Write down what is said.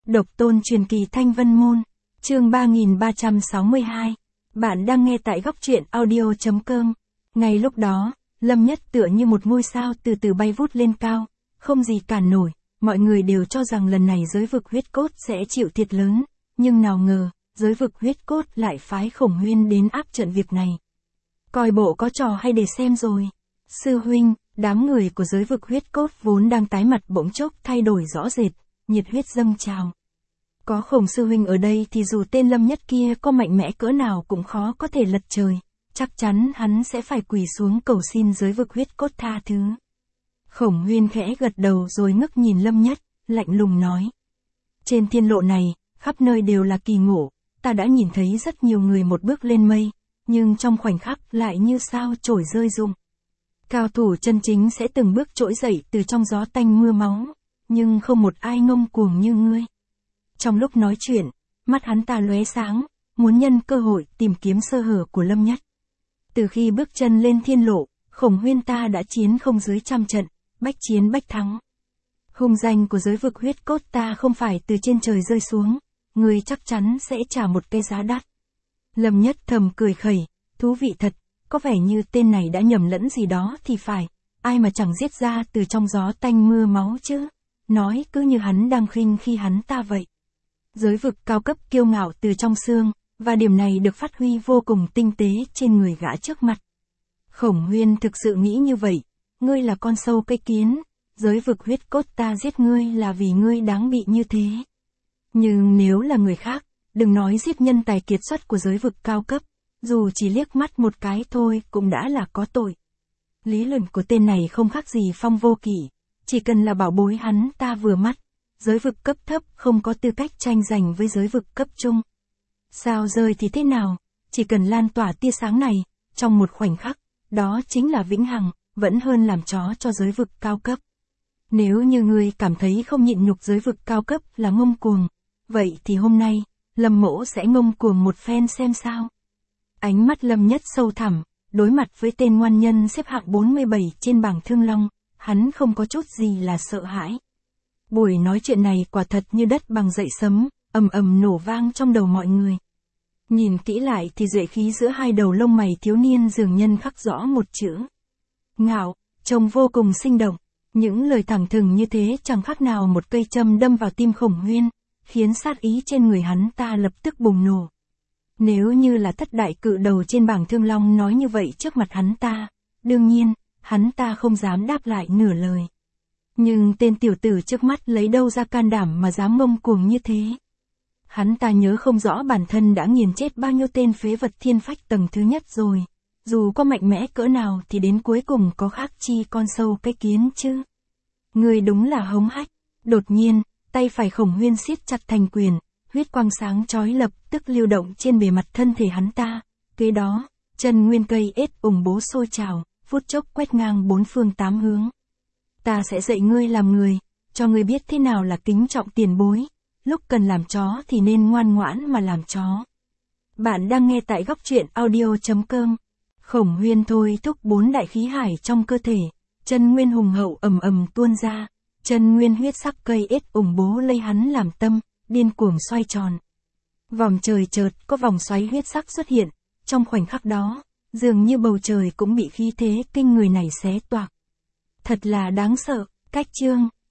Độc tôn truyền kỳ Thanh Vân Môn, chương 3362. Bạn đang nghe tại góc truyện audio.com. Ngay lúc đó, Lâm Nhất tựa như một ngôi sao từ từ bay vút lên cao, không gì cản nổi, mọi người đều cho rằng lần này giới vực huyết cốt sẽ chịu thiệt lớn, nhưng nào ngờ, giới vực huyết cốt lại phái Khổng Huyên đến áp trận việc này. Coi bộ có trò hay để xem rồi. Sư huynh, đám người của giới vực huyết cốt vốn đang tái mặt bỗng chốc thay đổi rõ rệt, nhiệt huyết dâng trào. Có Khổng sư huynh ở đây thì dù tên Lâm Nhất kia có mạnh mẽ cỡ nào cũng khó có thể lật trời, chắc chắn hắn sẽ phải quỳ xuống cầu xin giới vực huyết cốt tha thứ. Khổng Huyên khẽ gật đầu rồi ngước nhìn Lâm Nhất, lạnh lùng nói. Trên thiên lộ này, khắp nơi đều là kỳ ngộ, ta đã nhìn thấy rất nhiều người một bước lên mây, nhưng trong khoảnh khắc lại như sao trổi rơi rụng. Cao thủ chân chính sẽ từng bước trỗi dậy từ trong gió tanh mưa máu, nhưng không một ai ngông cuồng như ngươi. Trong lúc nói chuyện, mắt hắn ta lóe sáng, muốn nhân cơ hội tìm kiếm sơ hở của Lâm Nhất. Từ khi bước chân lên thiên lộ, Khổng Huyên ta đã chiến không dưới 100 trận, bách chiến bách thắng. Hung danh của giới vực huyết cốt ta không phải từ trên trời rơi xuống, ngươi chắc chắn sẽ trả một cái giá đắt. Lâm Nhất thầm cười khẩy, thú vị thật, có vẻ như tên này đã nhầm lẫn gì đó thì phải, ai mà chẳng giết ra từ trong gió tanh mưa máu chứ, nói cứ như hắn đang khinh khi hắn ta vậy. Giới vực cao cấp kiêu ngạo từ trong xương, và điểm này được phát huy vô cùng tinh tế trên người gã trước mặt. Khổng Huyên thực sự nghĩ như vậy, ngươi là con sâu cái kiến, giới vực huyết cốt ta giết ngươi là vì ngươi đáng bị như thế. Nhưng nếu là người khác, đừng nói giết nhân tài kiệt xuất của giới vực cao cấp, dù chỉ liếc mắt một cái thôi cũng đã là có tội. Lý luận của tên này không khác gì Phong Vô Kỵ, chỉ cần là bảo bối hắn ta vừa mắt, giới vực cấp thấp không có tư cách tranh giành với giới vực cấp trung. Sao rơi thì thế nào, chỉ cần lan tỏa tia sáng này, trong một khoảnh khắc, đó chính là vĩnh hằng, vẫn hơn làm chó cho giới vực cao cấp. Nếu như ngươi cảm thấy không nhịn nhục giới vực cao cấp là ngông cuồng, vậy thì hôm nay, Lâm mỗ sẽ ngông cuồng một phen xem sao. Ánh mắt Lâm Nhất sâu thẳm, đối mặt với tên ngoan nhân xếp hạng 47 trên bảng Thương Long, hắn không có chút gì là sợ hãi. Buổi nói chuyện này quả thật như đất bằng dậy sấm, ầm ầm nổ vang trong đầu mọi người. Nhìn kỹ lại thì duệ khí giữa hai đầu lông mày thiếu niên dường nhân khắc rõ một chữ. Ngạo, trông vô cùng sinh động. Những lời thẳng thừng như thế chẳng khác nào một cây châm đâm vào tim Khổng Huyên, khiến sát ý trên người hắn ta lập tức bùng nổ. Nếu như là thất đại cự đầu trên bảng Thương Long nói như vậy trước mặt hắn ta, đương nhiên, hắn ta không dám đáp lại nửa lời. Nhưng tên tiểu tử trước mắt lấy đâu ra can đảm mà dám ngông cuồng như thế. Hắn ta nhớ không rõ bản thân đã nghiền chết bao nhiêu tên phế vật thiên phách tầng thứ nhất rồi. Dù có mạnh mẽ cỡ nào thì đến cuối cùng có khác chi con sâu cái kiến chứ. Người đúng là hống hách. Đột nhiên, tay phải Khổng Huyên siết chặt thành quyền, huyết quang sáng chói lập tức lưu động trên bề mặt thân thể hắn ta. Kế đó, chân nguyên cây ết ủng bố sôi trào, phút chốc quét ngang bốn phương tám hướng. Ta sẽ dạy ngươi làm người, cho ngươi biết thế nào là kính trọng tiền bối. Lúc cần làm chó thì nên ngoan ngoãn mà làm chó. Bạn đang nghe tại góc truyện audio.com. Khổng Huyên thôi thúc 4 đại khí hải trong cơ thể, chân nguyên hùng hậu ầm ầm tuôn ra, chân nguyên huyết sắc cây ết ủng bố lấy hắn làm tâm, điên cuồng xoay tròn. Vòng trời chợt có vòng xoáy huyết sắc xuất hiện, trong khoảnh khắc đó, dường như bầu trời cũng bị khí thế kinh người này xé toạc. Thật là đáng sợ, cách chương.